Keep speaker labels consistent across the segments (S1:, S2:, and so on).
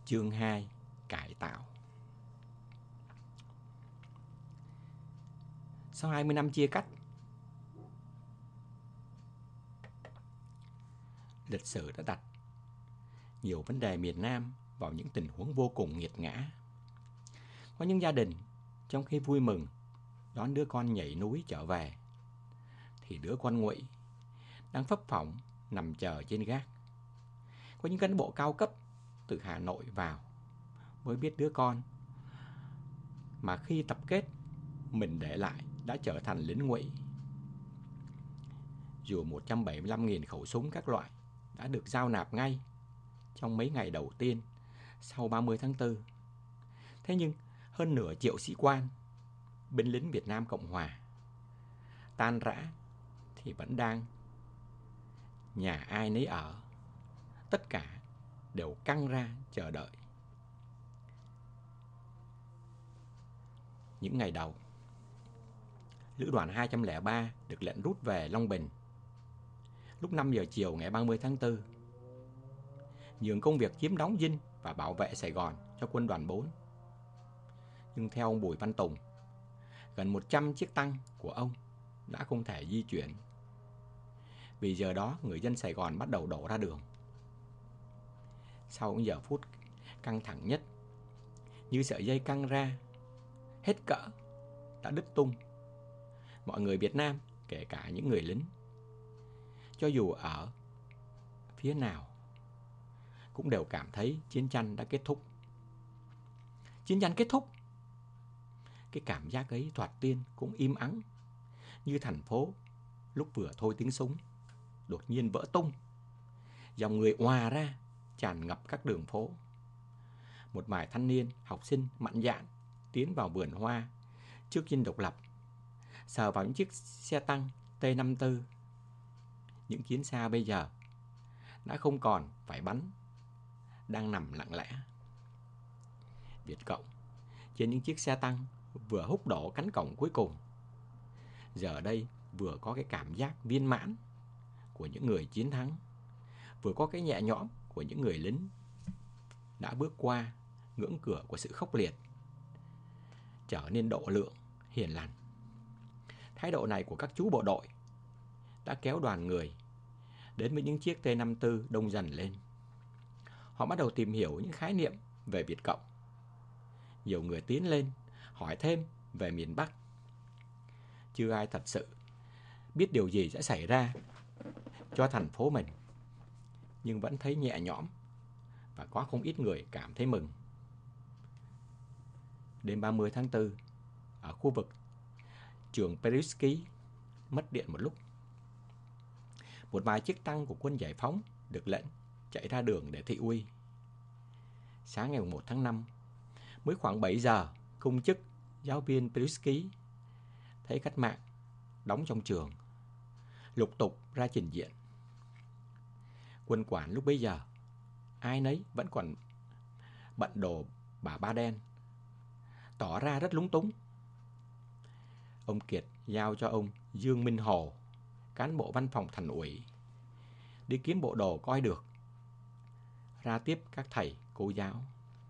S1: Chương 2: Cải tạo. Sau 20 năm chia cắt, lịch sử đã đặt nhiều vấn đề miền Nam vào những tình huống vô cùng nghiệt ngã. Có những gia đình trong khi vui mừng đón đứa con nhảy núi trở về, thì đứa con Ngụy đang phấp phỏng nằm chờ trên gác. Có những cán bộ cao cấp từ Hà Nội vào mới biết đứa con mà khi tập kết mình để lại đã trở thành lính Ngụy. Dù 175.000 khẩu súng các loại đã được giao nạp ngay trong mấy ngày đầu tiên sau 30 tháng 4, thế nhưng hơn nửa triệu sĩ quan, binh lính Việt Nam Cộng Hòa tan rã thì vẫn đang nhà ai nấy ở. Tất cả đều căng ra chờ đợi. Những ngày đầu, Lữ đoàn 203 được lệnh rút về Long Bình lúc 5 giờ chiều ngày 30 tháng 4, nhường công việc chiếm đóng Dinh và bảo vệ Sài Gòn cho quân đoàn 4. Nhưng theo ông Bùi Văn Tùng, gần 100 chiếc tăng của ông đã không thể di chuyển, vì giờ đó người dân Sài Gòn bắt đầu đổ ra đường. Sau những giờ phút căng thẳng nhất, như sợi dây căng ra hết cỡ đã đứt tung, mọi người Việt Nam, kể cả những người lính, cho dù ở phía nào, cũng đều cảm thấy chiến tranh đã kết thúc. Chiến tranh kết thúc. Cái cảm giác ấy thoạt tiên cũng im ắng, như thành phố lúc vừa thôi tiếng súng đột nhiên vỡ tung. Dòng người òa ra tràn ngập các đường phố. Một vài thanh niên, học sinh mạnh dạn tiến vào vườn hoa trước Dinh Độc Lập, sờ vào những chiếc xe tăng T-54. Những chiến xa bây giờ đã không còn phải bắn, đang nằm lặng lẽ. Việt Cộng trên những chiếc xe tăng vừa húc đổ cánh cổng cuối cùng, giờ đây vừa có cái cảm giác viên mãn của những người chiến thắng, vừa có cái nhẹ nhõm của những người lính đã bước qua ngưỡng cửa của sự khốc liệt, trở nên độ lượng, hiền lành. Thái độ này của các chú bộ đội đã kéo đoàn người đến với những chiếc T-54 đông dần lên. Họ bắt đầu tìm hiểu những khái niệm về Việt Cộng. Nhiều người tiến lên hỏi thêm về miền Bắc. Chưa ai thật sự biết điều gì sẽ xảy ra cho thành phố mình, nhưng vẫn thấy nhẹ nhõm, và có không ít người cảm thấy mừng. Đêm 30 tháng 4, ở khu vực trường Perisky mất điện một lúc. Một vài chiếc tăng của quân giải phóng được lệnh chạy ra đường để thị uy. Sáng ngày 1 tháng 5, mới khoảng 7 giờ, công chức giáo viên Perisky thấy cách mạng đóng trong trường, lục tục ra trình diện. Quân quản lúc bấy giờ ai nấy vẫn còn bận đồ bà ba đen, tỏ ra rất lúng túng. Ông Kiệt giao cho ông Dương Minh Hồ, cán bộ văn phòng thành ủy, đi kiếm bộ đồ coi được, ra tiếp các thầy cô giáo.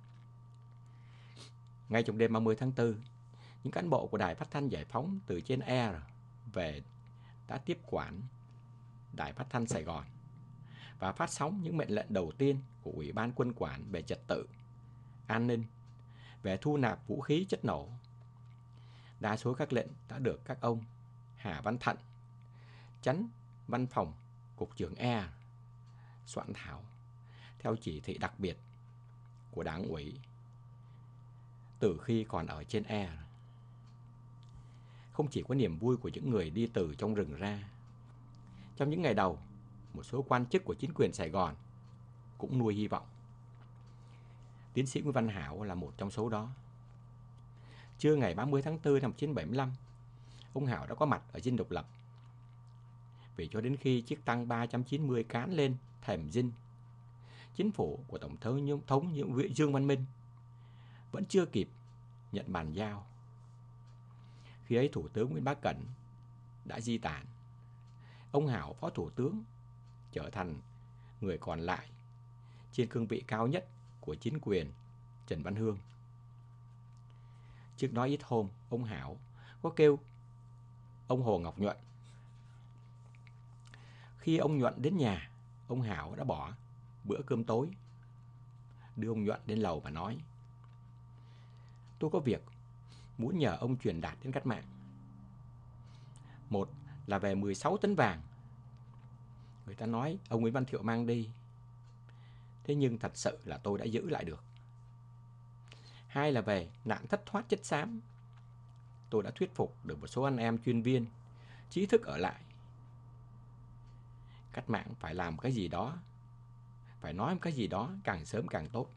S1: Ngay trong đêm 30 tháng 4, những cán bộ của Đài Phát thanh Giải phóng từ trên air về đã tiếp quản Đài Phát thanh Sài Gòn và phát sóng những mệnh lệnh đầu tiên của Ủy ban Quân quản về trật tự, an ninh, về thu nạp vũ khí chất nổ. Đa số các lệnh đã được các ông Hà Văn Thận, chánh văn phòng Cục trưởng Air, soạn thảo theo chỉ thị đặc biệt của Đảng ủy từ khi còn ở trên Air. Không chỉ có niềm vui của những người đi từ trong rừng ra. Trong những ngày đầu, một số quan chức của chính quyền Sài Gòn cũng nuôi hy vọng. Tiến sĩ Nguyễn Văn Hảo là một trong số đó. Trưa ngày 30 tháng 4 năm 1975, ông Hảo đã có mặt ở Dinh Độc Lập. Vì cho đến khi chiếc tăng 390 cán lên thềm Dinh, chính phủ của Tổng thống Dương Văn Minh vẫn chưa kịp nhận bàn giao. Khi ấy Thủ tướng Nguyễn Bá Cẩn đã di tản. Ông Hảo, Phó Thủ tướng, trở thành người còn lại trên cương vị cao nhất của chính quyền Trần Văn Hương. Trước đó ít hôm, ông Hảo có kêu ông Hồ Ngọc Nhuận. Khi ông Nhuận đến nhà, ông Hảo đã bỏ bữa cơm tối, đưa ông Nhuận lên lầu và nói: tôi có việc muốn nhờ ông truyền đạt đến cách mạng. Một là về 16 tấn vàng. Người ta nói ông Nguyễn Văn Thiệu mang đi, thế nhưng thật sự là tôi đã giữ lại được. Hai là về nạn thất thoát chất xám. Tôi đã thuyết phục được một số anh em chuyên viên, trí thức ở lại. Cách mạng phải làm cái gì đó, phải nói cái gì đó càng sớm càng tốt.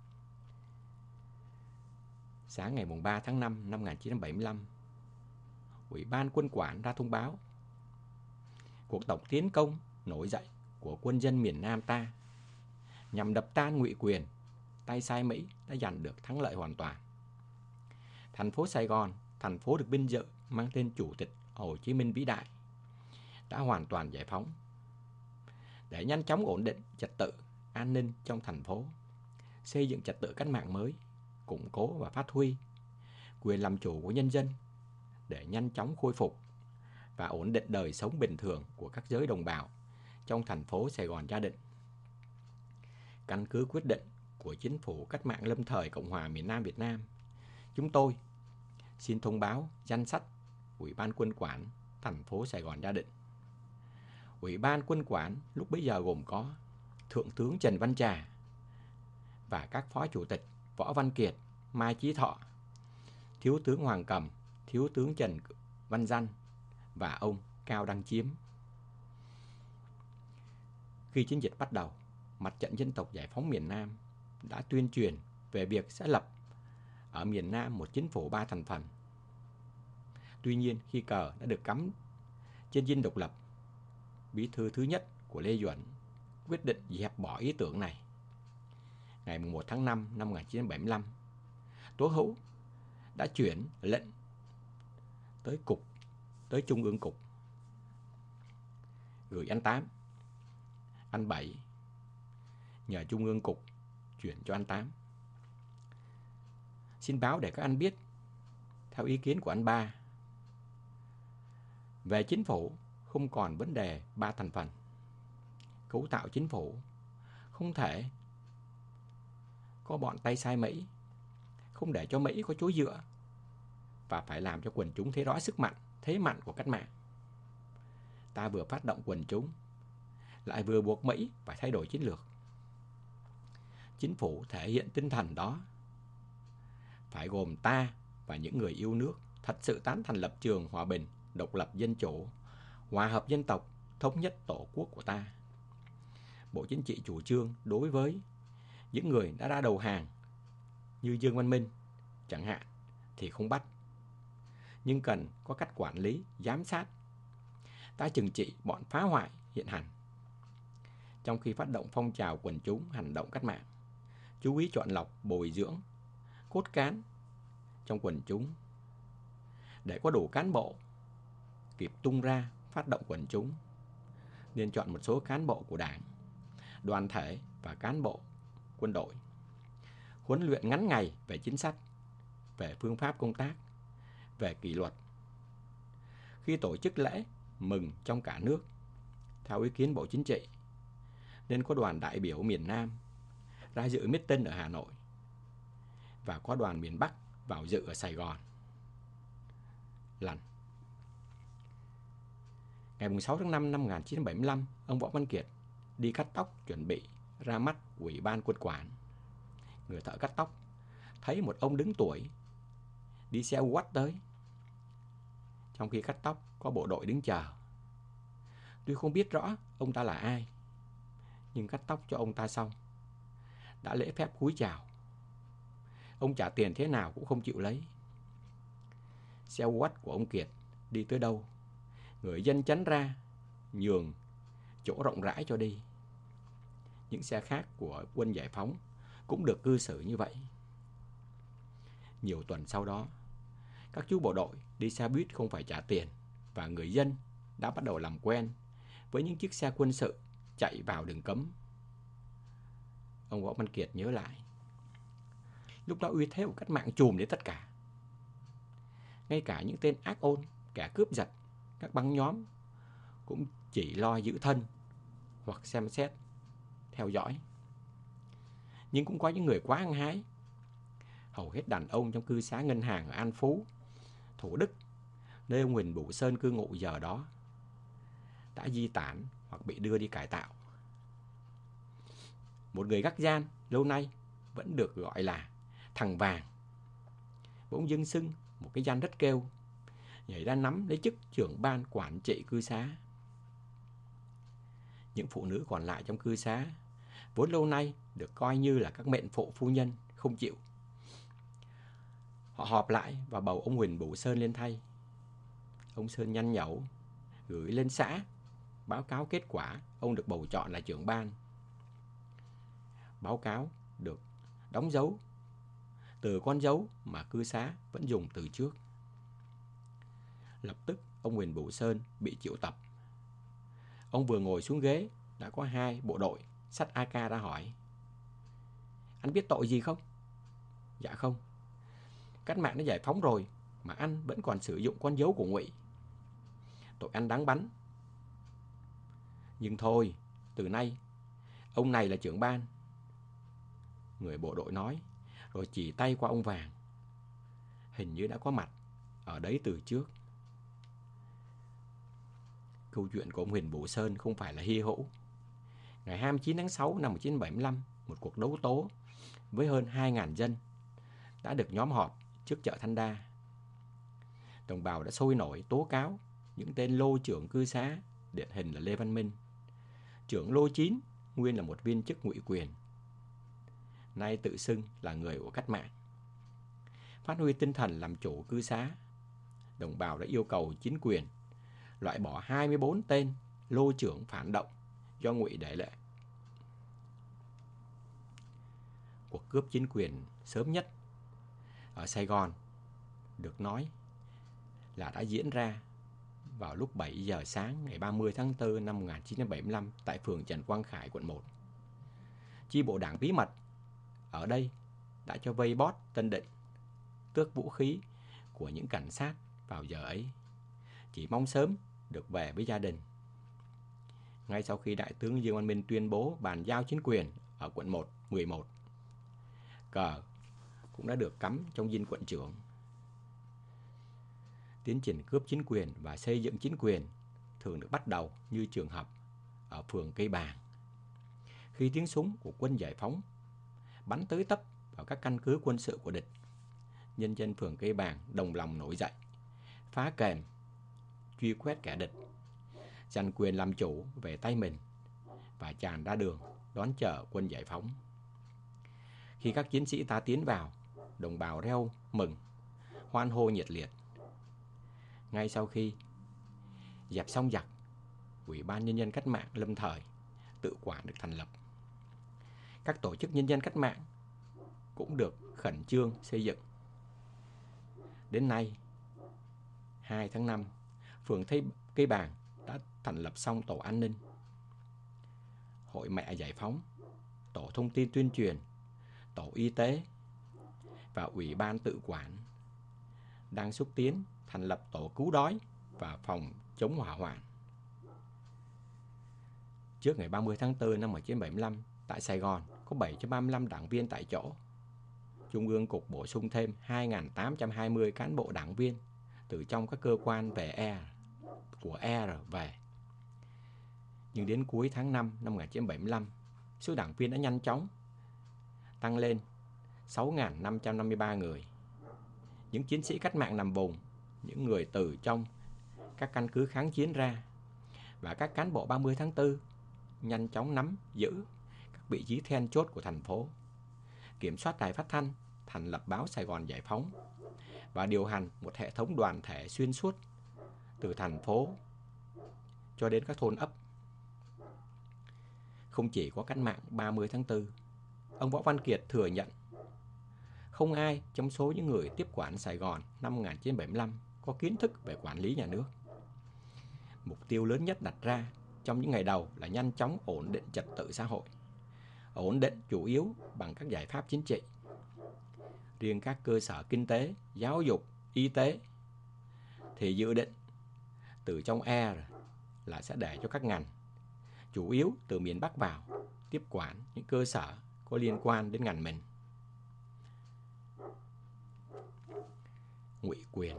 S1: Sáng ngày 3 tháng 5 năm 1975, Ủy ban Quân quản ra thông báo cuộc tổng tiến công nổi dậy của quân dân miền Nam ta nhằm đập tan ngụy quyền, tay sai Mỹ đã giành được thắng lợi hoàn toàn. Thành phố Sài Gòn, thành phố được vinh dự mang tên Chủ tịch Hồ Chí Minh vĩ đại, đã hoàn toàn giải phóng. Để nhanh chóng ổn định trật tự an ninh trong thành phố, xây dựng trật tự cách mạng mới, củng cố và phát huy quyền làm chủ của nhân dân để nhanh chóng khôi phục và ổn định đời sống bình thường của các giới đồng bào trong thành phố Sài Gòn gia định. Căn cứ quyết định của Chính phủ Cách mạng lâm thời Cộng hòa miền Nam Việt Nam, chúng tôi xin thông báo danh sách Ủy ban Quân quản thành phố Sài Gòn gia định. Ủy ban Quân quản lúc bấy giờ gồm có Thượng tướng Trần Văn Trà và các phó chủ tịch Võ Văn Kiệt, Mai Chí Thọ, Thiếu tướng Hoàng Cầm, Thiếu tướng Trần Văn Danh và ông Cao Đăng Chiếm. Khi chiến dịch bắt đầu, Mặt trận Dân tộc Giải phóng miền Nam đã tuyên truyền về việc sẽ lập ở miền Nam một chính phủ 3 thành phần. Tuy nhiên, khi cờ đã được cắm trên dinh độc lập, bí thư thứ nhất của Lê Duẩn quyết định dẹp bỏ ý tưởng này. Ngày 1 tháng 5 năm 1975, Tố Hữu đã chuyển lệnh tới Trung ương Cục, gửi anh 8, anh 7, nhờ Trung ương Cục chuyển cho anh 8. Xin báo để các anh biết, theo ý kiến của anh 3, về chính phủ không còn vấn đề 3 thành phần. Cấu tạo chính phủ không thể có bọn tay sai Mỹ, không để cho Mỹ có chỗ dựa, và phải làm cho quần chúng thấy rõ sức mạnh, thế mạnh của cách mạng. Ta vừa phát động quần chúng, lại vừa buộc Mỹ phải thay đổi chiến lược. Chính phủ thể hiện tinh thần đó phải gồm ta và những người yêu nước thật sự tán thành lập trường hòa bình, độc lập, dân chủ, hòa hợp dân tộc, thống nhất tổ quốc của ta. Bộ Chính trị chủ trương đối với những người đã ra đầu hàng như Dương Văn Minh chẳng hạn thì không bắt, nhưng cần có cách quản lý, giám sát. Ta trừng trị bọn phá hoại hiện hành. Trong khi phát động phong trào quần chúng hành động cách mạng, chú ý chọn lọc, bồi dưỡng cốt cán trong quần chúng để có đủ cán bộ kịp tung ra phát động quần chúng, nên chọn một số cán bộ của Đảng, đoàn thể và cán bộ quân đội, huấn luyện ngắn ngày về chính sách, về phương pháp công tác, về kỷ luật. Khi tổ chức lễ mừng trong cả nước, theo ý kiến Bộ Chính trị, nên có đoàn đại biểu miền Nam ra dự meeting ở Hà Nội và có đoàn miền Bắc vào dự ở Sài Gòn. Ngày 6 tháng 5 năm 1975, ông Võ Văn Kiệt đi cắt tóc chuẩn bị ra mắt Ủy ban Quân quản. Người thợ cắt tóc thấy một ông đứng tuổi đi xe quắt tới. Trong khi cắt tóc có bộ đội đứng chờ. Tuy không biết rõ ông ta là ai, nhưng cắt tóc cho ông ta xong, đã lễ phép cúi chào. Ông trả tiền thế nào cũng không chịu lấy. Xe quắt của ông Kiệt đi tới đâu, người dân chắn ra, nhường chỗ rộng rãi cho đi. Những xe khác của quân giải phóng cũng được cư xử như vậy. Nhiều tuần sau đó, các chú bộ đội đi xe buýt không phải trả tiền, và người dân đã bắt đầu làm quen với những chiếc xe quân sự chạy vào đường cấm. Ông Võ Văn Kiệt nhớ lại, Lúc đó uy thế của cách mạng trùm đến tất cả. Ngay cả những tên ác ôn, kẻ cướp giật, các băng nhóm cũng chỉ lo giữ thân hoặc xem xét, theo dõi. Nhưng cũng có những người quá hăng hái. Hầu hết đàn ông trong cư xá ngân hàng ở An Phú, Thủ Đức, nơi ông Huỳnh Bửu Sơn cư ngụ giờ đó, đã di tản hoặc bị đưa đi cải tạo. Một người gác gian lâu nay vẫn được gọi là thằng Vàng, bỗng dưng xưng một cái danh rất kêu, nhảy ra nắm lấy chức trưởng ban quản trị cư xá. Những phụ nữ còn lại trong cư xá vốn lâu nay được coi như là các mệnh phụ phu nhân không chịu. Họ họp lại và bầu ông Huỳnh Bửu Sơn lên thay. Ông Sơn nhăn nhẩu gửi lên xã báo cáo kết quả ông được bầu chọn là trưởng ban. Báo cáo được đóng dấu từ con dấu mà cư xá vẫn dùng từ trước. Lập tức ông Huỳnh Bửu Sơn bị triệu tập. Ông vừa ngồi xuống ghế đã có hai bộ đội xách AK ra hỏi: "Anh biết tội gì không?" "Dạ không." "Cách mạng đã giải phóng rồi mà anh vẫn còn sử dụng con dấu của Ngụy. Tội anh đáng bắn. Nhưng thôi, từ nay ông này là trưởng ban." Người bộ đội nói, rồi chỉ tay qua ông Vàng, hình như đã có mặt ở đấy từ trước. Câu chuyện của ông Huỳnh Bửu Sơn không phải là hy hữu. Ngày 29 tháng 6 năm 1975, một cuộc đấu tố với hơn 2.000 dân đã được nhóm họp trước chợ Thanh Đa. Đồng bào đã sôi nổi tố cáo những tên lô trưởng cư xá, điển hình là Lê Văn Minh, trưởng lô 9, nguyên là một viên chức ngụy quyền, nay tự xưng là người của cách mạng. Phát huy tinh thần làm chủ cư xá, đồng bào đã yêu cầu chính quyền loại bỏ 24 tên lô trưởng phản động do Ngụy để lệ. Cuộc cướp chính quyền sớm nhất ở Sài Gòn được nói là đã diễn ra vào lúc 7 giờ sáng ngày 30 tháng 4 năm 1975 tại phường Trần Quang Khải, quận 1. Chi bộ đảng bí mật ở đây đã cho vây bót Tân Định, tước vũ khí của những cảnh sát vào giờ ấy, chỉ mong sớm được về với gia đình. Ngay sau khi Đại tướng Dương Văn Minh tuyên bố bàn giao chính quyền ở quận 1, 11, cờ cũng đã được cắm trong dinh quận trưởng. Tiến trình cướp chính quyền và xây dựng chính quyền thường được bắt đầu như trường hợp ở phường Cây Bàng, khi tiếng súng của quân giải phóng bắn tới tấp vào các căn cứ quân sự của địch. Nhân dân phường Cây Bàng đồng lòng nổi dậy, phá kềm, truy quét kẻ địch, giành quyền làm chủ về tay mình và tràn ra đường đón chờ quân giải phóng. Khi các chiến sĩ ta tiến vào, đồng bào reo mừng, hoan hô nhiệt liệt. Ngay sau khi dẹp xong giặc, Ủy ban Nhân dân Cách mạng lâm thời tự quản được thành lập. Các tổ chức nhân dân cách mạng cũng được khẩn trương xây dựng. Đến nay, 2 tháng 5, phường Cây Bàng đã thành lập xong tổ an ninh, hội mẹ giải phóng, tổ thông tin tuyên truyền, tổ y tế và ủy ban tự quản, đang xúc tiến thành lập tổ cứu đói và phòng chống hỏa hoạn. Trước ngày 30 tháng 4 năm 1975, tại Sài Gòn có 735 đảng viên tại chỗ. Trung ương Cục bổ sung thêm 2.820 cán bộ đảng viên từ trong các cơ quan của ER về. Nhưng đến cuối tháng 5 năm 1975, số đảng viên đã nhanh chóng tăng lên 6.553 người. Những chiến sĩ cách mạng nằm vùng, những người từ trong các căn cứ kháng chiến ra và các cán bộ 30 tháng 4 nhanh chóng nắm giữ các vị trí then chốt của thành phố, kiểm soát đài phát thanh, thành lập báo Sài Gòn Giải Phóng và điều hành một hệ thống đoàn thể xuyên suốt từ thành phố cho đến các thôn ấp. Không chỉ có cách mạng 30 tháng 4, ông Võ Văn Kiệt thừa nhận không ai trong số những người tiếp quản Sài Gòn năm 1975 có kiến thức về quản lý nhà nước. Mục tiêu lớn nhất đặt ra trong những ngày đầu là nhanh chóng ổn định trật tự xã hội, ổn định chủ yếu bằng các giải pháp chính trị. Riêng các cơ sở kinh tế, giáo dục, y tế thì dự định từ trong E là sẽ để cho các ngành, chủ yếu từ miền Bắc vào, tiếp quản những cơ sở có liên quan đến ngành mình. Ngụy quyền.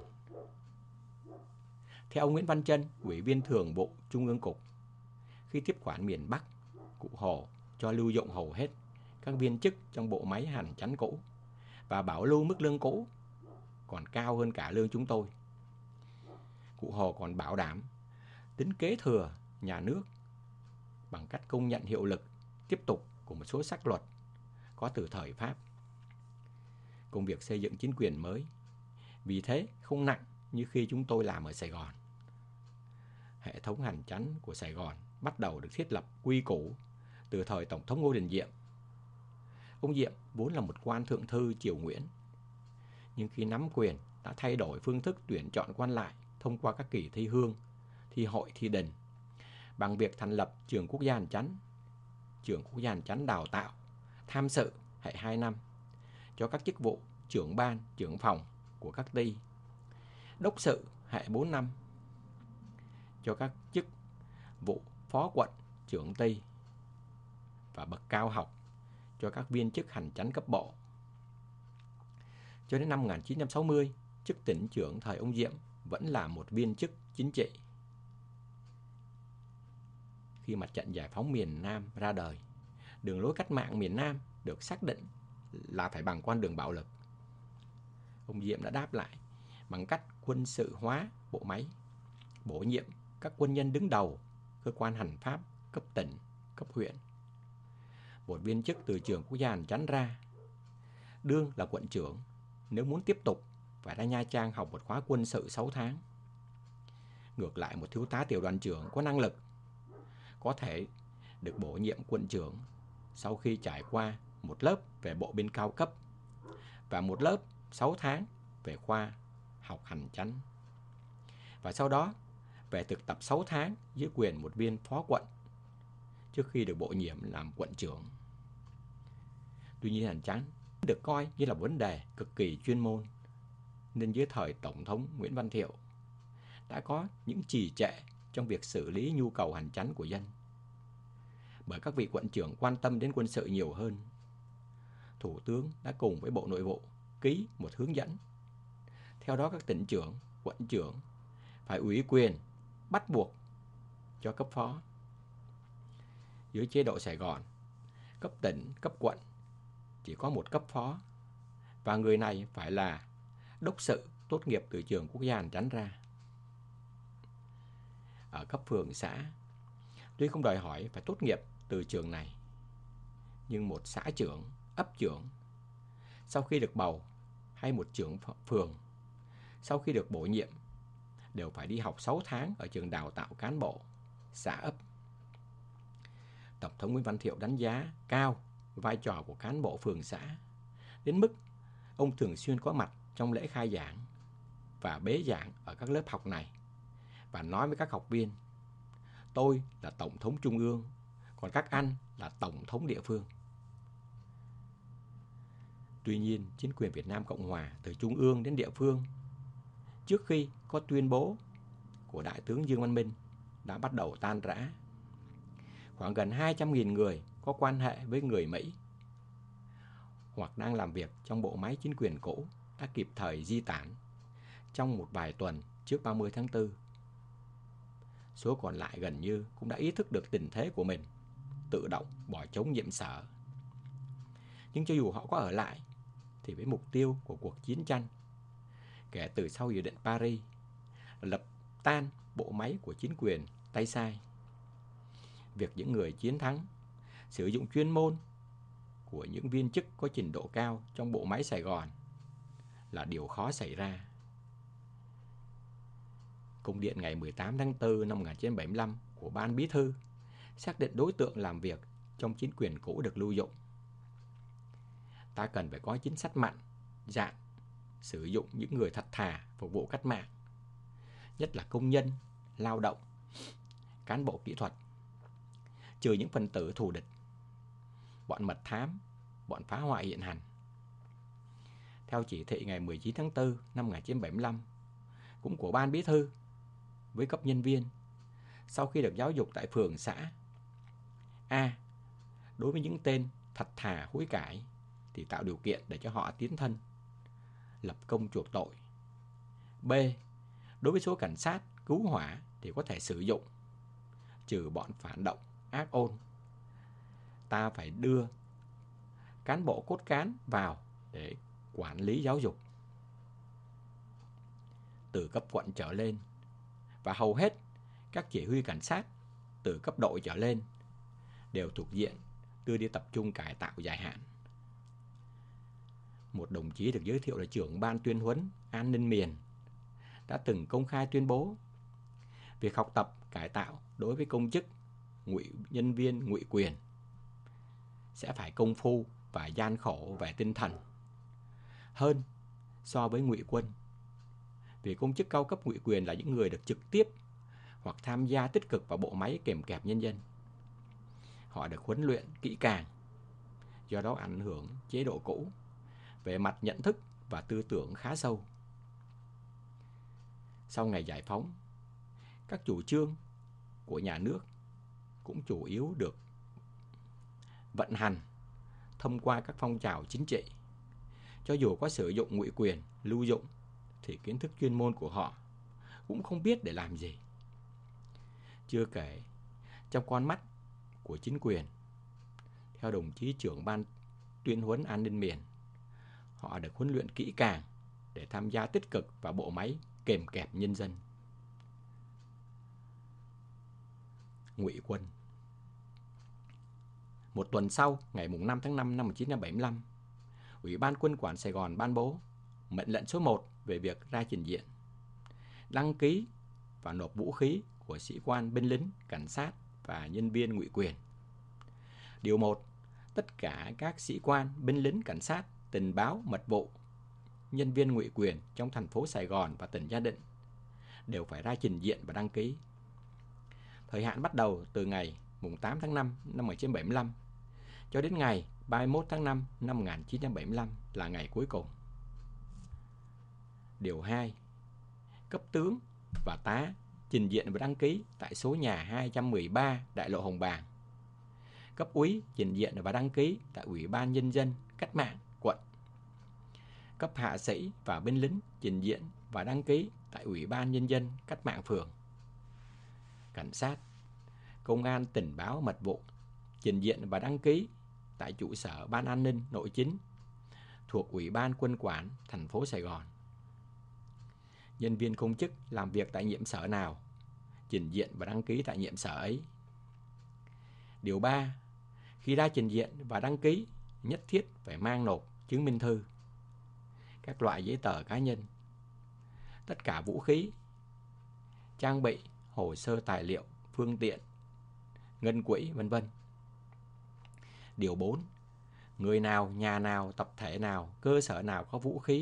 S1: Theo ông Nguyễn Văn Trân, Ủy viên Thường vụ Trung ương Cục, khi tiếp quản miền Bắc, Cụ Hồ cho lưu dụng hầu hết các viên chức trong bộ máy hành chánh cũ và bảo lưu mức lương cũ còn cao hơn cả lương chúng tôi. Cụ Hồ còn bảo đảm tính kế thừa nhà nước bằng cách công nhận hiệu lực tiếp tục của một số sắc luật có từ thời Pháp. Công việc xây dựng chính quyền mới vì thế không nặng như khi chúng tôi làm ở Sài Gòn. Hệ thống hành chánh của Sài Gòn bắt đầu được thiết lập quy củ từ thời Tổng thống Ngô Đình Diệm. Ông Diệm vốn là một quan thượng thư triều Nguyễn, nhưng khi nắm quyền đã thay đổi phương thức tuyển chọn quan lại thông qua các kỳ thi hương, thi hội, thi đình, bằng việc thành lập trường quốc gia hành chánh. Trường quốc gia hành chánh đào tạo tham sự hệ 2 năm cho các chức vụ trưởng ban, trưởng phòng của các ty, đốc sự hệ 4 năm cho các chức vụ phó quận, trưởng ty, và bậc cao học cho các viên chức hành chánh cấp bộ. Cho đến năm 1960, chức tỉnh trưởng thời ông Diệm vẫn là một viên chức chính trị. Khi mặt trận giải phóng miền Nam ra đời, đường lối cách mạng miền Nam được xác định là phải bằng con đường bạo lực. Ông Diệm đã đáp lại bằng cách quân sự hóa bộ máy, bổ nhiệm các quân nhân đứng đầu cơ quan hành pháp cấp tỉnh, cấp huyện. Một viên chức từ trường quốc gia hành chánh ra, đương là quận trưởng, nếu muốn tiếp tục phải ra Nha Trang học một khóa quân sự 6 tháng. Ngược lại, một thiếu tá tiểu đoàn trưởng có năng lực có thể được bổ nhiệm quận trưởng sau khi trải qua một lớp về bộ binh cao cấp và một lớp 6 tháng về khoa học hành chánh, và sau đó về thực tập 6 tháng dưới quyền một viên phó quận trước khi được bổ nhiệm làm quận trưởng. Tuy nhiên, hành chánh được coi như là vấn đề cực kỳ chuyên môn, nên dưới thời Tổng thống Nguyễn Văn Thiệu đã có những trì trệ trong việc xử lý nhu cầu hành chánh của dân. Bởi các vị quận trưởng quan tâm đến quân sự nhiều hơn, Thủ tướng đã cùng với Bộ Nội vụ ký một hướng dẫn. Theo đó, các tỉnh trưởng, quận trưởng phải ủy quyền bắt buộc cho cấp phó. Dưới chế độ Sài Gòn, cấp tỉnh, cấp quận chỉ có một cấp phó, và người này phải là đốc sự tốt nghiệp từ trường quốc gia hành chánh ra. Ở cấp phường xã, tuy không đòi hỏi phải tốt nghiệp từ trường này, nhưng một xã trưởng, ấp trưởng sau khi được bầu hay một trưởng phường sau khi được bổ nhiệm đều phải đi học 6 tháng ở trường đào tạo cán bộ xã ấp. Tổng thống Nguyễn Văn Thiệu đánh giá cao vai trò của cán bộ phường xã, đến mức ông thường xuyên có mặt trong lễ khai giảng và bế giảng ở các lớp học này và nói với các học viên: tôi là Tổng thống Trung ương, còn các anh là Tổng thống địa phương. Tuy nhiên, chính quyền Việt Nam Cộng Hòa từ Trung ương đến địa phương, trước khi có tuyên bố của Đại tướng Dương Văn Minh, đã bắt đầu tan rã. Khoảng gần 200.000 người có quan hệ với người Mỹ hoặc đang làm việc trong bộ máy chính quyền cũ đã kịp thời di tản trong một vài tuần trước 30 tháng 4. Số còn lại gần như cũng đã ý thức được tình thế của mình, tự động bỏ trống nhiệm sở. Nhưng cho dù họ có ở lại, thì với mục tiêu của cuộc chiến tranh kể từ sau Hiệp định Paris lập tan bộ máy của chính quyền tay sai, việc những người chiến thắng sử dụng chuyên môn của những viên chức có trình độ cao trong bộ máy Sài Gòn là điều khó xảy ra. Công điện ngày 18 tháng 4 năm 1975 của Ban Bí thư xác định đối tượng làm việc trong chính quyền cũ được lưu dụng. Ta cần phải có chính sách mạnh, dạn sử dụng những người thật thà phục vụ cách mạng, nhất là công nhân, lao động, cán bộ kỹ thuật, trừ những phần tử thù địch, bọn mật thám, bọn phá hoại hiện hành. theo chỉ thị ngày 19 tháng 4 năm 1975, cũng của Ban Bí thư với cấp nhân viên, sau khi được giáo dục tại phường xã. A. Đối với những tên thật thà hối cải thì tạo điều kiện để cho họ tiến thân, lập công chuộc tội. B. Đối với số cảnh sát cứu hỏa thì có thể sử dụng, trừ bọn phản động, ác ôn. Ta phải đưa cán bộ cốt cán vào để quản lý giáo dục. Từ cấp quận trở lên, và hầu hết các chỉ huy cảnh sát từ cấp đội trở lên đều thuộc diện đưa đi tập trung cải tạo dài hạn. Một đồng chí được giới thiệu là trưởng ban tuyên huấn an ninh miền đã từng công khai tuyên bố việc học tập cải tạo đối với công chức, nhân viên ngụy quyền sẽ phải công phu và gian khổ về tinh thần hơn so với ngụy quân. Vì công chức cao cấp ngụy quyền là những người được trực tiếp hoặc tham gia tích cực vào bộ máy kèm kẹp nhân dân. Họ được huấn luyện kỹ càng, do đó ảnh hưởng chế độ cũ về mặt nhận thức và tư tưởng khá sâu. Sau ngày giải phóng, các chủ trương của nhà nước cũng chủ yếu được vận hành thông qua các phong trào chính trị. Cho dù có sử dụng ngụy quyền, lưu dụng, thì kiến thức chuyên môn của họ cũng không biết để làm gì. Chưa kể, trong con mắt của chính quyền, theo đồng chí trưởng ban tuyên huấn an ninh miền, họ được huấn luyện kỹ càng để tham gia tích cực vào bộ máy kèm kẹp nhân dân. Ngụy quân. Một tuần sau, ngày 5 tháng 5 năm 1975, Ủy ban Quân quản Sài Gòn ban bố mệnh lệnh số 1 về việc ra trình diện, đăng ký và nộp vũ khí của sĩ quan, binh lính, cảnh sát và nhân viên ngụy quyền. Điều 1. Tất cả các sĩ quan, binh lính, cảnh sát, tình báo, mật vụ, nhân viên ngụy quyền trong thành phố Sài Gòn và tỉnh Gia Định đều phải ra trình diện và đăng ký. Thời hạn bắt đầu từ ngày 8 tháng 5 năm 1975 cho đến ngày 31 tháng 5 năm 1975 là ngày cuối cùng. Điều 2. Cấp tướng và tá trình diện và đăng ký tại số nhà 213 Đại lộ Hồng Bàng. Cấp úy trình diện và đăng ký tại Ủy ban Nhân dân Cách mạng quận. Cấp hạ sĩ và binh lính trình diện và đăng ký tại Ủy ban Nhân dân Cách mạng phường. Cảnh sát, công an, tình báo, mật vụ trình diện và đăng ký tại trụ sở Ban An ninh Nội chính thuộc Ủy ban Quân quản thành phố Sài Gòn. Nhân viên công chức làm việc tại nhiệm sở nào trình diện và đăng ký tại nhiệm sở ấy. Điều 3. Khi ra trình diện và đăng ký, nhất thiết phải mang nộp chứng minh thư, các loại giấy tờ cá nhân, tất cả vũ khí, trang bị, hồ sơ tài liệu, phương tiện, ngân quỹ, v.v. Điều 4. Người nào, nhà nào, tập thể nào, cơ sở nào có vũ khí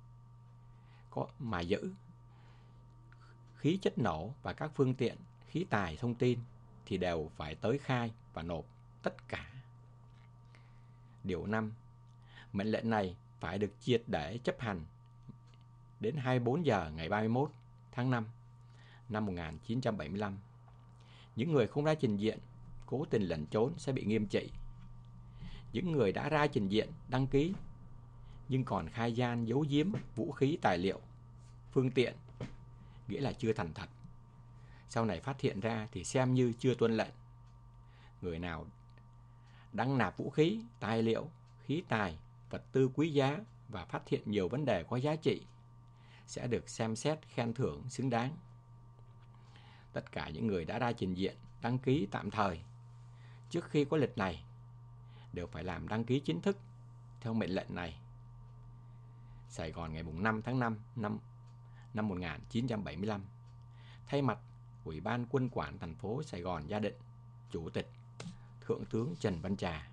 S1: mà giữ khí chất nổ và các phương tiện, khí tài, thông tin thì đều phải tới khai và nộp tất cả. Điều 5. Mệnh lệnh này phải được triệt để chấp hành đến 24 giờ ngày 31 tháng 5 năm 1975. Những người không ra trình diện, cố tình lẩn trốn sẽ bị nghiêm trị. Những người đã ra trình diện, đăng ký nhưng còn khai gian, giấu giếm vũ khí, tài liệu, phương tiện, nghĩa là chưa thành thật, sau này phát hiện ra thì xem như chưa tuân lệnh. Người nào đăng nạp vũ khí, tài liệu, khí tài, vật tư quý giá và phát hiện nhiều vấn đề có giá trị sẽ được xem xét khen thưởng xứng đáng. Tất cả những người đã ra trình diện, đăng ký tạm thời trước khi có lịch này đều phải làm đăng ký chính thức theo mệnh lệnh này. Sài Gòn ngày 5 tháng 5 năm 1975. Thay mặt Ủy ban Quân quản thành phố Sài Gòn Gia Định, Chủ tịch Thượng tướng Trần Văn Trà.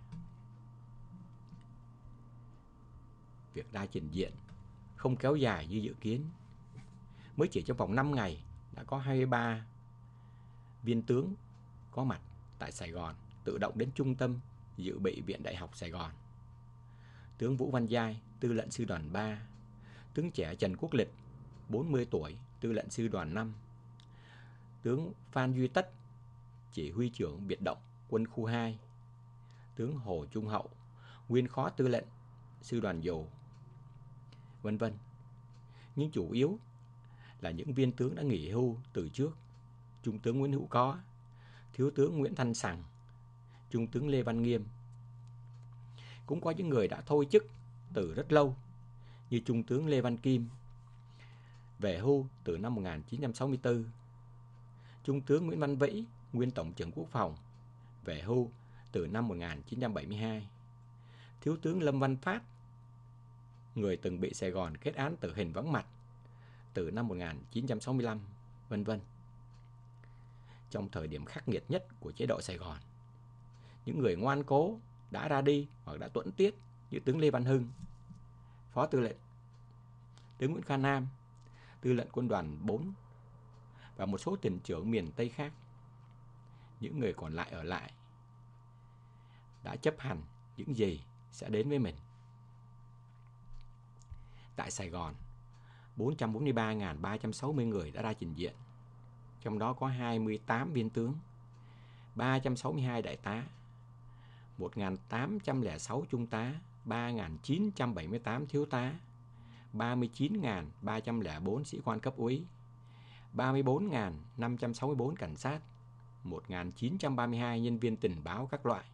S1: Việc ra trình diện không kéo dài như dự kiến. Mới chỉ trong vòng 5 ngày đã có 23 viên tướng có mặt tại Sài Gòn, tự động đến trung tâm dự bị Viện Đại học Sài Gòn. Tướng Vũ Văn Giai, tư lệnh sư đoàn 3. Tướng trẻ Trần Quốc Lịch, 40 tuổi, tư lệnh sư đoàn 5. Tướng Phan Duy Tất, chỉ huy trưởng biệt động quân khu 2. Tướng Hồ Trung Hậu, nguyên phó tư lệnh sư đoàn Dù, vân vân. Nhưng chủ yếu là những viên tướng đã nghỉ hưu từ trước: Trung tướng Nguyễn Hữu Có, Thiếu tướng Nguyễn Thanh Sằng, Trung tướng Lê Văn Nghiêm. Cũng có những người đã thôi chức từ rất lâu, như Trung tướng Lê Văn Kim, về hưu từ năm 1964. Trung tướng Nguyễn Văn Vĩ, nguyên Tổng trưởng Quốc phòng, về hưu từ năm 1972. Thiếu tướng Lâm Văn Phát, người từng bị Sài Gòn kết án tử hình vắng mặt, từ năm 1965, vân vân. Trong thời điểm khắc nghiệt nhất của chế độ Sài Gòn, những người ngoan cố đã ra đi hoặc đã tuẫn tiết như tướng Lê Văn Hưng, phó tư lệnh, tướng Nguyễn Kha Nam, tư lệnh quân đoàn 4 và một số tỉnh trưởng miền Tây khác. Những người còn lại ở lại đã chấp hành những gì sẽ đến với mình. Tại Sài Gòn, 443.360 người đã ra trình diện, trong đó có 28 viên tướng, 362 đại tá, 1.806 trung tá, 3.978 thiếu tá, 39.304 sĩ quan cấp úy, 34.564 cảnh sát, 1.932 nhân viên tình báo các loại,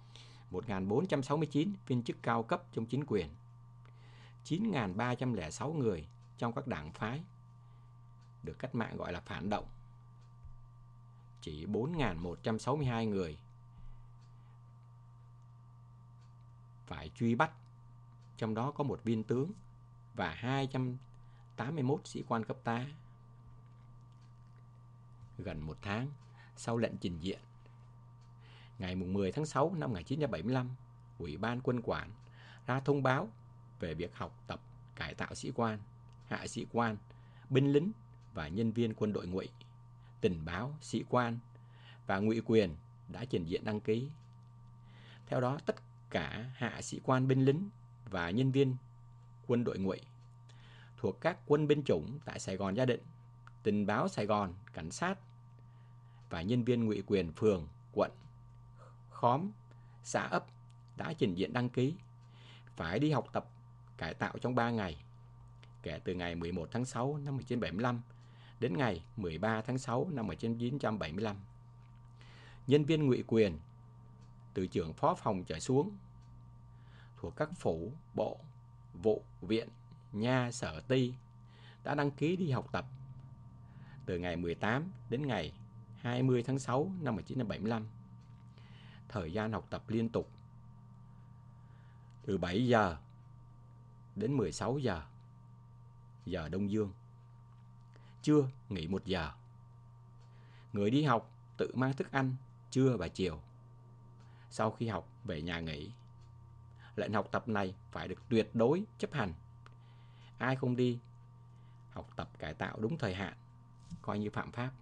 S1: 1.469 viên chức cao cấp trong chính quyền, 9.306 người trong các đảng phái được cách mạng gọi là phản động, chỉ 4.162 người phải truy bắt, trong đó có một viên tướng và 281 sĩ quan cấp tá. Gần một tháng sau lệnh trình diện, ngày 10 tháng 6 năm 1975, Ủy ban Quân quản ra thông báo về việc học tập cải tạo sĩ quan, hạ sĩ quan, binh lính và nhân viên quân đội ngụy, tình báo, sĩ quan và ngụy quyền đã trình diện đăng ký. Theo đó, tất cả hạ sĩ quan binh lính và nhân viên quân đội ngụy thuộc các quân binh chủng tại Sài Gòn Gia Định, tình báo Sài Gòn, cảnh sát và nhân viên ngụy quyền phường, quận, khóm, xã ấp đã trình diện đăng ký phải đi học tập cải tạo trong 3 ngày, kể từ ngày 11 tháng 6 năm 1975 đến ngày 13 tháng 6 năm 1975. Nhân viên ngụy quyền từ trưởng phó phòng trở xuống thuộc các phủ, bộ, vụ, viện, nha, sở, ty đã đăng ký đi học tập từ ngày 18 đến ngày 20 tháng 6 năm 1975. Thời gian học tập liên tục từ 7 giờ đến 16 giờ, giờ Đông Dương. Trưa nghỉ 1 giờ. Người đi học tự mang thức ăn trưa và chiều. Sau khi học về nhà nghỉ. Lệnh học tập này phải được tuyệt đối chấp hành. Ai không đi học tập cải tạo đúng thời hạn coi như phạm pháp.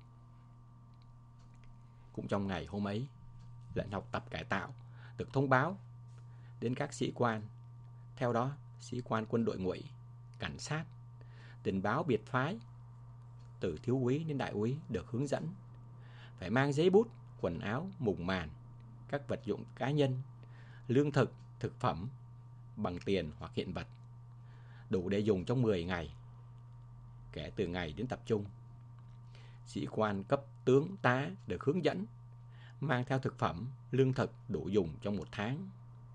S1: Cũng trong ngày hôm ấy, lệnh học tập cải tạo được thông báo đến các sĩ quan. Theo đó, sĩ quan quân đội ngụy, cảnh sát, tình báo biệt phái từ thiếu úy đến đại úy được hướng dẫn phải mang giấy bút, quần áo, mùng màn, các vật dụng cá nhân, lương thực, thực phẩm bằng tiền hoặc hiện vật đủ để dùng trong 10 ngày kể từ ngày đến tập trung. Sĩ quan cấp tướng tá được hướng dẫn mang theo thực phẩm, lương thực đủ dùng trong 1 tháng.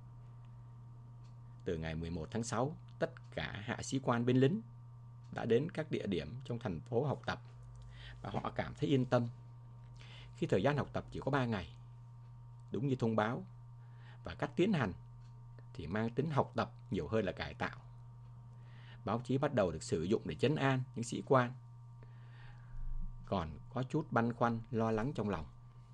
S1: Từ ngày 11 tháng 6, tất cả hạ sĩ quan binh lính đã đến các địa điểm trong thành phố học tập và họ cảm thấy yên tâm khi thời gian học tập chỉ có 3 ngày, đúng như thông báo, và cách tiến hành thì mang tính học tập nhiều hơn là cải tạo. Báo chí bắt đầu được sử dụng để trấn an những sĩ quan còn có chút băn khoăn, lo lắng trong lòng.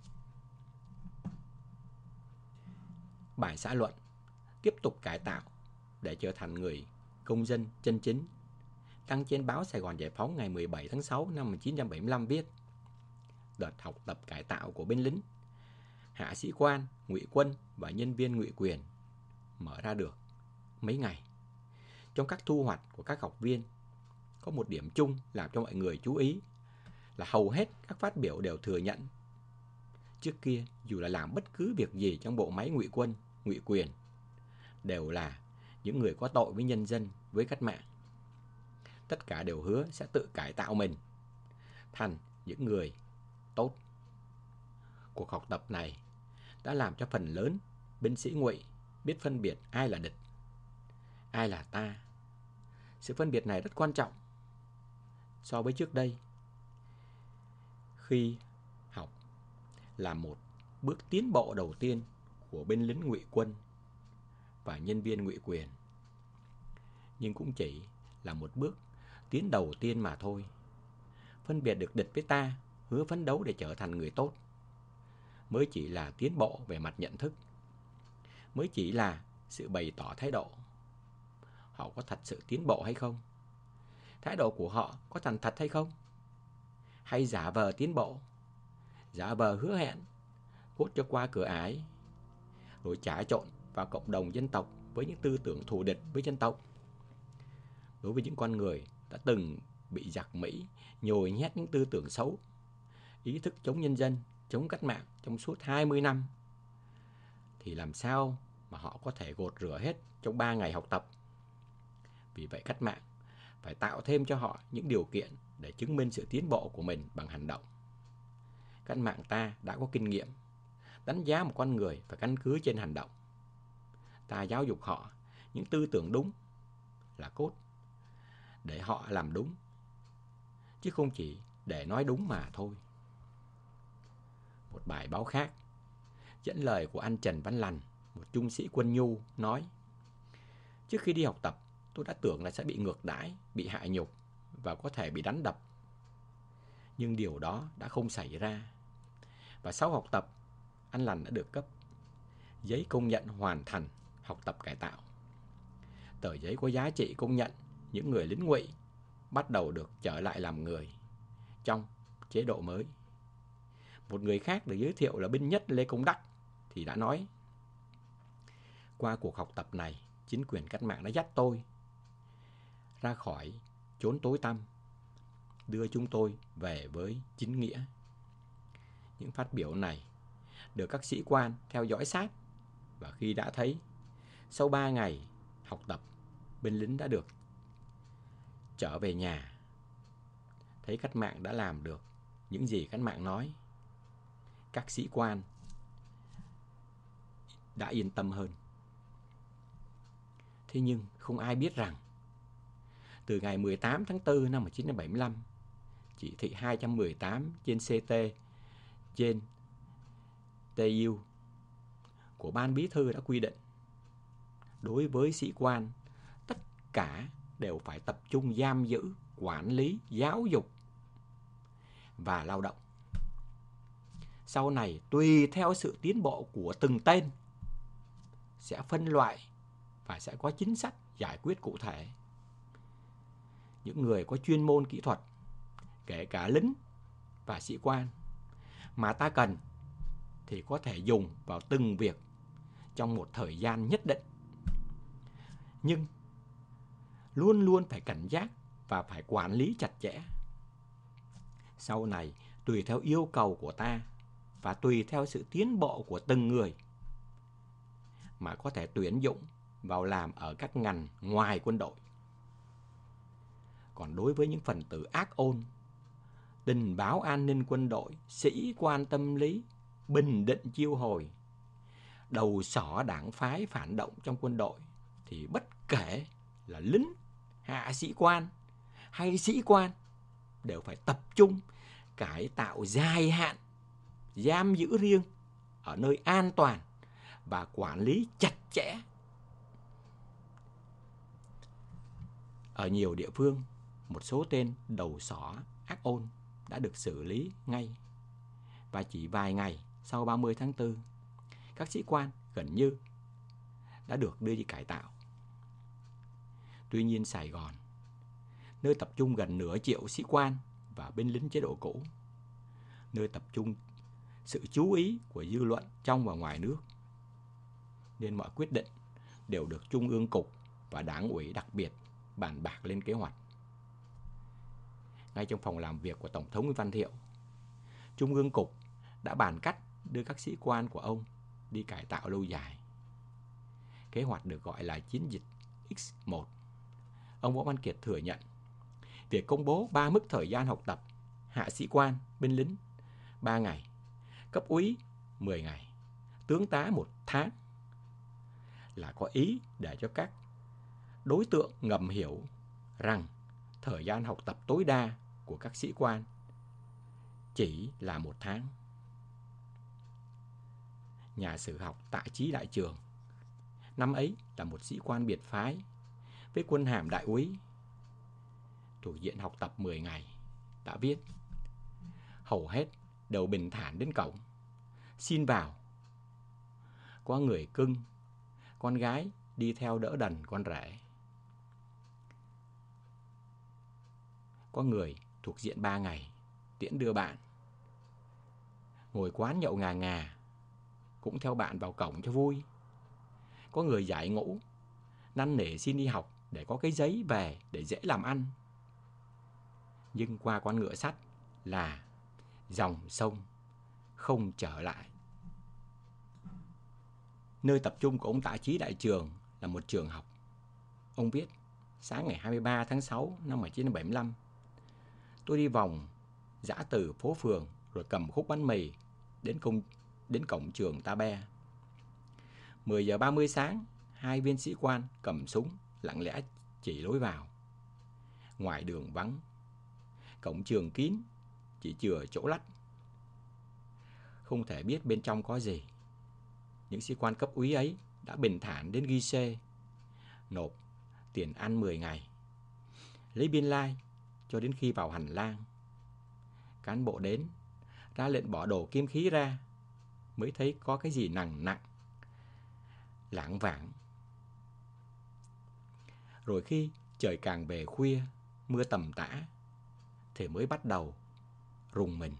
S1: Bài xã luận tiếp tục cải tạo để trở thành người công dân chân chính, đăng trên báo Sài Gòn Giải Phóng ngày 17 tháng 6 năm 1975 viết: đợt học tập cải tạo của binh lính, hạ sĩ quan, ngụy quân và nhân viên ngụy quyền mở ra được mấy ngày. Trong các thu hoạch của các học viên, có một điểm chung làm cho mọi người chú ý là hầu hết các phát biểu đều thừa nhận trước kia dù là làm bất cứ việc gì trong bộ máy ngụy quân, ngụy quyền đều là những người có tội với nhân dân, với cách mạng. Tất cả đều hứa sẽ tự cải tạo mình thành những người tốt. Cuộc học tập này đã làm cho phần lớn binh sĩ ngụy biết phân biệt ai là địch, ai là ta. Sự phân biệt này rất quan trọng so với trước đây, khi học là một bước tiến bộ đầu tiên của binh lính ngụy quân và nhân viên ngụy quyền. Nhưng cũng chỉ là một bước tiến đầu tiên mà thôi. Phân biệt được địch với ta, hứa phấn đấu để trở thành người tốt, mới chỉ là tiến bộ về mặt nhận thức, mới chỉ là sự bày tỏ thái độ. Họ có thật sự tiến bộ hay không? Thái độ của họ có thành thật hay không? Hay giả vờ tiến bộ, giả vờ hứa hẹn, cốt cho qua cửa ải, rồi trà trộn vào cộng đồng dân tộc với những tư tưởng thù địch với dân tộc? Đối với những con người đã từng bị giặc Mỹ nhồi nhét những tư tưởng xấu, ý thức chống nhân dân, chống cách mạng trong suốt 20 năm, thì làm sao mà họ có thể gột rửa hết trong 3 ngày học tập? Vì vậy cách mạng phải tạo thêm cho họ những điều kiện để chứng minh sự tiến bộ của mình bằng hành động. Cách mạng ta đã có kinh nghiệm, đánh giá một con người phải căn cứ trên hành động. Ta giáo dục họ những tư tưởng đúng là cốt, để họ làm đúng, chứ không chỉ để nói đúng mà thôi. Một bài báo khác dẫn lời của anh Trần Văn Lành, một trung sĩ quân nhu, nói: trước khi đi học tập, tôi đã tưởng là sẽ bị ngược đãi, bị hạ nhục và có thể bị đánh đập. Nhưng điều đó đã không xảy ra. Và sau học tập, anh Lành đã được cấp giấy công nhận hoàn thành học tập cải tạo. Tờ giấy có giá trị công nhận những người lính ngụy bắt đầu được trở lại làm người trong chế độ mới. Một người khác được giới thiệu là binh nhất Lê Công Đắc thì đã nói: qua cuộc học tập này, chính quyền cách mạng đã dắt tôi ra khỏi chốn tối tăm, đưa chúng tôi về với chính nghĩa. Những phát biểu này được các sĩ quan theo dõi sát, và khi đã thấy sau 3 ngày học tập, binh lính đã được trở về nhà, thấy cách mạng đã làm được những gì cách mạng nói, các sĩ quan đã yên tâm hơn. Thế nhưng không ai biết rằng từ ngày 18 tháng 4 năm 1975, chỉ thị 218 trên CT trên TU của Ban Bí thư đã quy định đối với sĩ quan, tất cả đều phải tập trung giam giữ, quản lý, giáo dục và lao động. Sau này, tùy theo sự tiến bộ của từng tên, sẽ phân loại và sẽ có chính sách giải quyết cụ thể. Những người có chuyên môn kỹ thuật, kể cả lính và sĩ quan, mà ta cần thì có thể dùng vào từng việc trong một thời gian nhất định. Nhưng luôn luôn phải cảnh giác và phải quản lý chặt chẽ. Sau này, tùy theo yêu cầu của ta và tùy theo sự tiến bộ của từng người mà có thể tuyển dụng vào làm ở các ngành ngoài quân đội. Còn đối với những phần tử ác ôn, tình báo an ninh quân đội, sĩ quan tâm lý, bình định chiêu hồi, đầu sỏ đảng phái phản động trong quân đội, thì bất kể là lính, hạ sĩ quan hay sĩ quan đều phải tập trung cải tạo dài hạn, giam giữ riêng ở nơi an toàn và quản lý chặt chẽ. Ở nhiều địa phương, một số tên đầu sỏ ác ôn đã được xử lý ngay. Và chỉ vài ngày sau 30 tháng 4, các sĩ quan gần như đã được đưa đi cải tạo. Tuy nhiên Sài Gòn, nơi tập trung gần nửa triệu sĩ quan và binh lính chế độ cũ, nơi tập trung sự chú ý của dư luận trong và ngoài nước, nên mọi quyết định đều được Trung ương Cục và đảng ủy đặc biệt bàn bạc lên kế hoạch. Ngay trong phòng làm việc của Tổng thống Nguyễn Văn Thiệu, Trung ương Cục đã bàn cách đưa các sĩ quan của ông đi cải tạo lâu dài. Kế hoạch được gọi là chiến dịch X1. Ông Võ Văn Kiệt thừa nhận việc công bố 3 mức thời gian học tập hạ sĩ quan, binh lính 3 ngày, cấp úy 10 ngày, tướng tá 1 tháng là có ý để cho các đối tượng ngầm hiểu rằng thời gian học tập tối đa của các sĩ quan chỉ là 1 tháng. Nhà sử học Tạ Chí Đại Trường năm ấy là một sĩ quan biệt phái với quân hàm đại úy, thuộc diện học tập 10 ngày, đã viết: hầu hết đều bình thản đến cổng, xin vào. Có người cưng, con gái đi theo đỡ đần con rể. Có người thuộc diện 3 ngày, tiễn đưa bạn. Ngồi quán nhậu ngà ngà, cũng theo bạn vào cổng cho vui. Có người giải ngũ, năn nỉ xin đi học để có cái giấy về để dễ làm ăn. Nhưng qua con ngựa sắt là dòng sông không trở lại. Nơi tập trung của ông Tạ Chí Đại Trường là một trường học. Ông viết: sáng ngày 23 tháng 6 năm 1975, tôi đi vòng dã từ phố phường rồi cầm khúc bánh mì đến cổng trường Ta Be. 10 giờ 30 sáng, 2 viên sĩ quan cầm súng lặng lẽ chỉ lối vào. Ngoài đường vắng, cổng trường kín, chỉ chừa chỗ lắt. Không thể biết bên trong có gì. Những sĩ quan cấp úy ấy đã bình thản đến ghi xê, nộp tiền ăn 10 ngày, lấy biên lai cho đến khi vào hành lang. Cán bộ đến, ra lệnh bỏ đồ kim khí ra, mới thấy có cái gì nặng nặng, lảng vảng. Rồi khi trời càng về khuya, mưa tầm tã, thì mới bắt đầu rùng mình.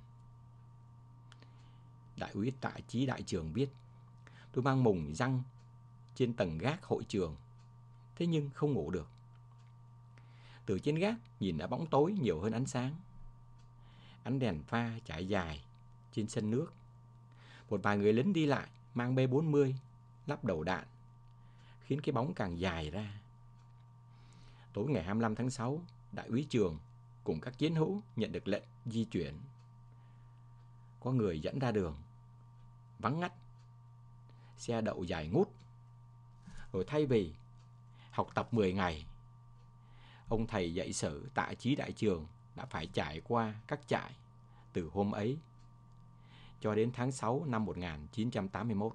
S1: Đại úy Tạ Chí Đại Trường viết: tôi mang mùng răng trên tầng gác hội trường, thế nhưng không ngủ được. Từ trên gác nhìn đã bóng tối nhiều hơn ánh sáng. Ánh đèn pha trải dài trên sân nước. Một vài người lính đi lại mang B40 lắp đầu đạn, khiến cái bóng càng dài ra. Tối ngày 25 tháng 6, Đại úy Trường cùng các chiến hữu nhận được lệnh di chuyển. Có người dẫn ra đường, vắng ngắt, xe đậu dài ngút. Rồi thay vì học tập 10 ngày, ông thầy dạy sử Tạ Chí Đại Trường đã phải trải qua các trại từ hôm ấy cho đến tháng 6 năm 1981.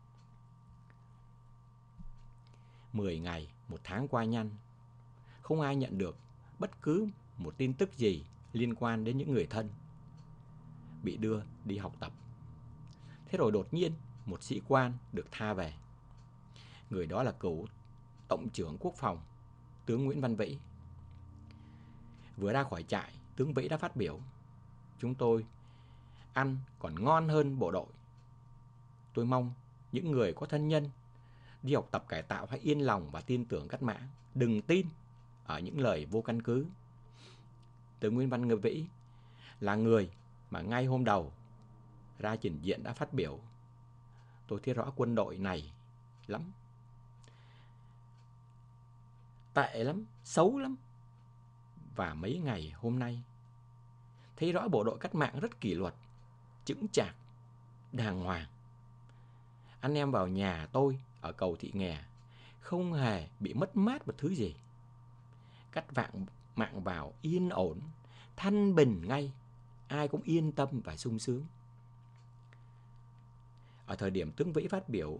S1: 10 ngày, 1 tháng qua nhanh, không ai nhận được bất cứ một tin tức gì liên quan đến những người thân bị đưa đi học tập. Thế rồi đột nhiên một sĩ quan được tha về. Người đó là cựu Tổng trưởng Quốc phòng, tướng Nguyễn Văn Vĩ. Vừa ra khỏi trại, tướng Vĩ đã phát biểu: chúng tôi ăn còn ngon hơn bộ đội. Tôi mong những người có thân nhân đi học tập cải tạo hãy yên lòng và tin tưởng cách mạng, đừng tin ở những lời vô căn cứ. Tướng Nguyễn Văn Vĩ là người mà ngay hôm đầu ra trình diện đã phát biểu: tôi thấy rõ quân đội này lắm, tệ lắm, xấu lắm. Và mấy ngày hôm nay thấy rõ bộ đội cách mạng rất kỷ luật, chững chạc, đàng hoàng. Anh em vào nhà tôi ở cầu Thị Nghè không hề bị mất mát một thứ gì. Cách mạng vào yên ổn, thanh bình ngay, ai cũng yên tâm và sung sướng. Ở thời điểm tướng Vĩ phát biểu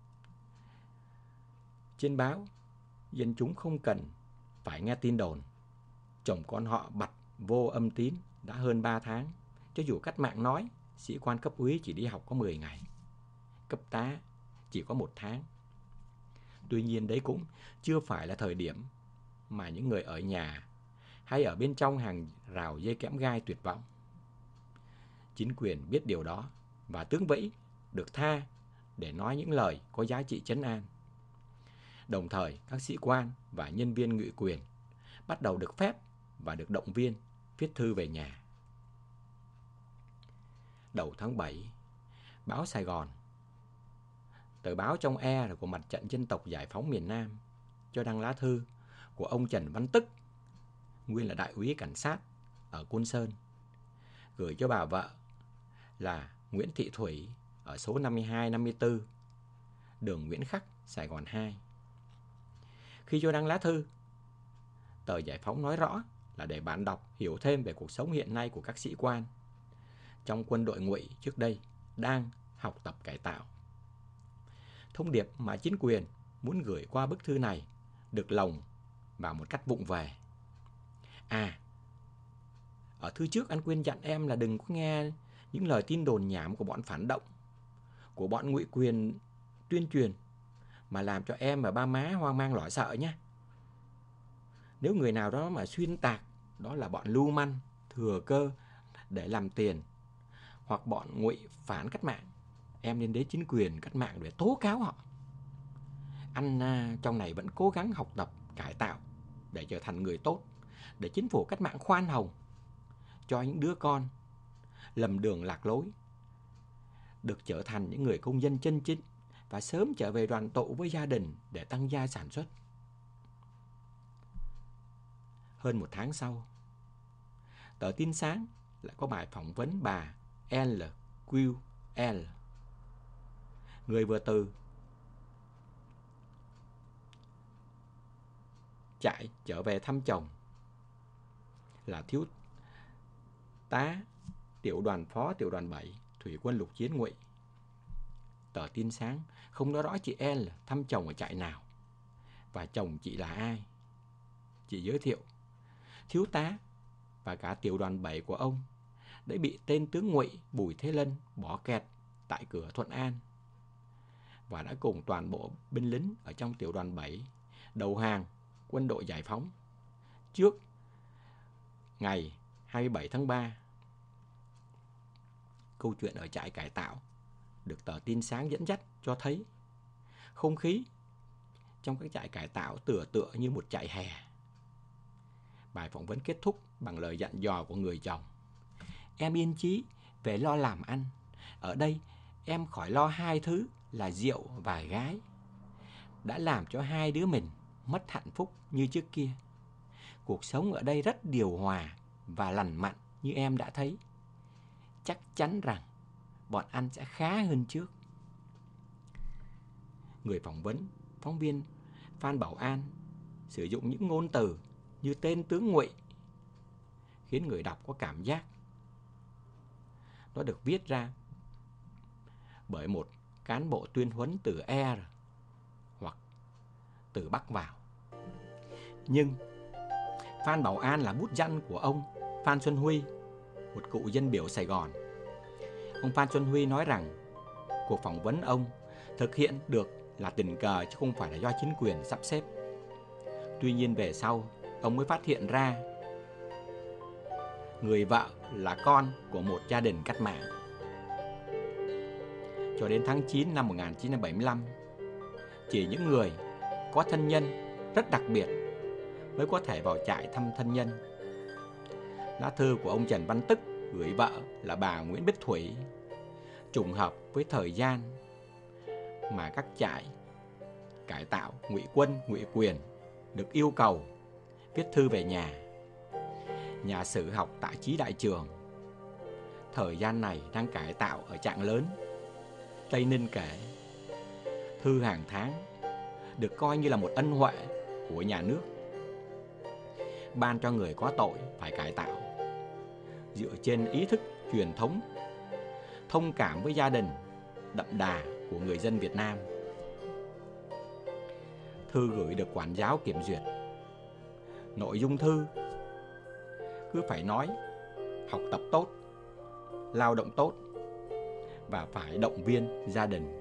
S1: trên báo, dân chúng không cần phải nghe tin đồn chồng con họ bặt vô âm tín đã hơn 3 tháng. Cho dù cách mạng nói sĩ quan cấp úy chỉ đi học có 10 ngày, cấp tá chỉ có 1 tháng. Tuy nhiên đấy cũng chưa phải là thời điểm mà những người ở nhà hay ở bên trong hàng rào dây kẽm gai tuyệt vọng. Chính quyền biết điều đó và tướng Vĩ được tha để nói những lời có giá trị trấn an. Đồng thời, các sĩ quan và nhân viên ngụy quyền bắt đầu được phép và được động viên viết thư về nhà. Đầu tháng 7, báo Sài Gòn, tờ báo trong e của Mặt trận Dân tộc Giải phóng miền Nam, cho đăng lá thư của ông Trần Văn Tức, nguyên là đại úy cảnh sát ở Côn Sơn, gửi cho bà vợ là Nguyễn Thị Thủy ở số 52-54, đường Nguyễn Khắc, Sài Gòn 2. Khi cho đăng lá thư, tờ Giải phóng nói rõ là để bạn đọc hiểu thêm về cuộc sống hiện nay của các sĩ quan trong quân đội ngụy trước đây đang học tập cải tạo. Thông điệp mà chính quyền muốn gửi qua bức thư này được lồng vào một cách vụng về. Ở thư trước anh quên dặn em là đừng có nghe những lời tin đồn nhảm của bọn phản động, của bọn ngụy quyền tuyên truyền mà làm cho em và ba má hoang mang lo sợ nhé. Nếu người nào đó mà xuyên tạc đó là bọn lưu manh, thừa cơ để làm tiền, hoặc bọn ngụy phản cách mạng, em nên đến chính quyền cách mạng để tố cáo họ. Anh trong này vẫn cố gắng học tập, cải tạo để trở thành người tốt, để chính phủ cách mạng khoan hồng cho những đứa con lầm đường lạc lối được trở thành những người công dân chân chính và sớm trở về đoàn tụ với gia đình để tăng gia sản xuất. Hơn một tháng sau, tờ Tin Sáng lại có bài phỏng vấn bà LQL, người vừa từ trại trở về thăm chồng, là thiếu tá tiểu đoàn phó tiểu đoàn 7 Thủy quân lục chiến ngụy. Tờ Tin Sáng không nói rõ chị L thăm chồng ở trại nào và chồng chị là ai. Chị giới thiệu thiếu tá và cả tiểu đoàn 7 của ông đã bị tên tướng ngụy Bùi Thế Lân bỏ kẹt tại cửa Thuận An và đã cùng toàn bộ binh lính ở trong tiểu đoàn 7 đầu hàng quân đội giải phóng trước ngày 27 tháng 3. Câu chuyện ở trại cải tạo được tờ Tin Sáng dẫn dắt cho thấy không khí trong các trại cải tạo tựa như một trại hè. Bài phỏng vấn kết thúc bằng lời dặn dò của người chồng: em yên chí về lo làm ăn. Ở đây em khỏi lo hai thứ là rượu và gái, đã làm cho hai đứa mình mất hạnh phúc như trước kia. Cuộc sống ở đây rất điều hòa và lành mạnh như em đã thấy. Chắc chắn rằng bọn anh sẽ khá hơn trước. Người phỏng vấn, phóng viên Phan Bảo An, sử dụng những ngôn từ như tên tướng ngụy khiến người đọc có cảm giác nó được viết ra bởi một cán bộ tuyên huấn từ E hoặc từ Bắc vào. Nhưng Phan Bảo An là bút danh của ông Phan Xuân Huy, một cựu dân biểu Sài Gòn. Ông Phan Xuân Huy nói rằng cuộc phỏng vấn ông thực hiện được là tình cờ chứ không phải là do chính quyền sắp xếp. Tuy nhiên về sau, ông mới phát hiện ra người vợ là con của một gia đình cách mạng. Cho đến tháng 9 năm 1975, chỉ những người có thân nhân rất đặc biệt mới có thể vào trại thăm thân nhân. Lá thư của ông Trần Văn Tức gửi vợ là bà Nguyễn Bích Thủy trùng hợp với thời gian mà các trại cải tạo ngụy quân, ngụy quyền được yêu cầu viết thư về nhà. Nhà sử học tại Chí Đại Trường thời gian này đang cải tạo ở Trạng Lớn, Tây Ninh kể, thư hàng tháng được coi như là một ân huệ của nhà nước ban cho người có tội phải cải tạo, dựa trên ý thức truyền thống thông cảm với gia đình đậm đà của người dân Việt Nam. Thư gửi được quản giáo kiểm duyệt. Nội dung thư cứ phải nói học tập tốt, lao động tốt và phải động viên gia đình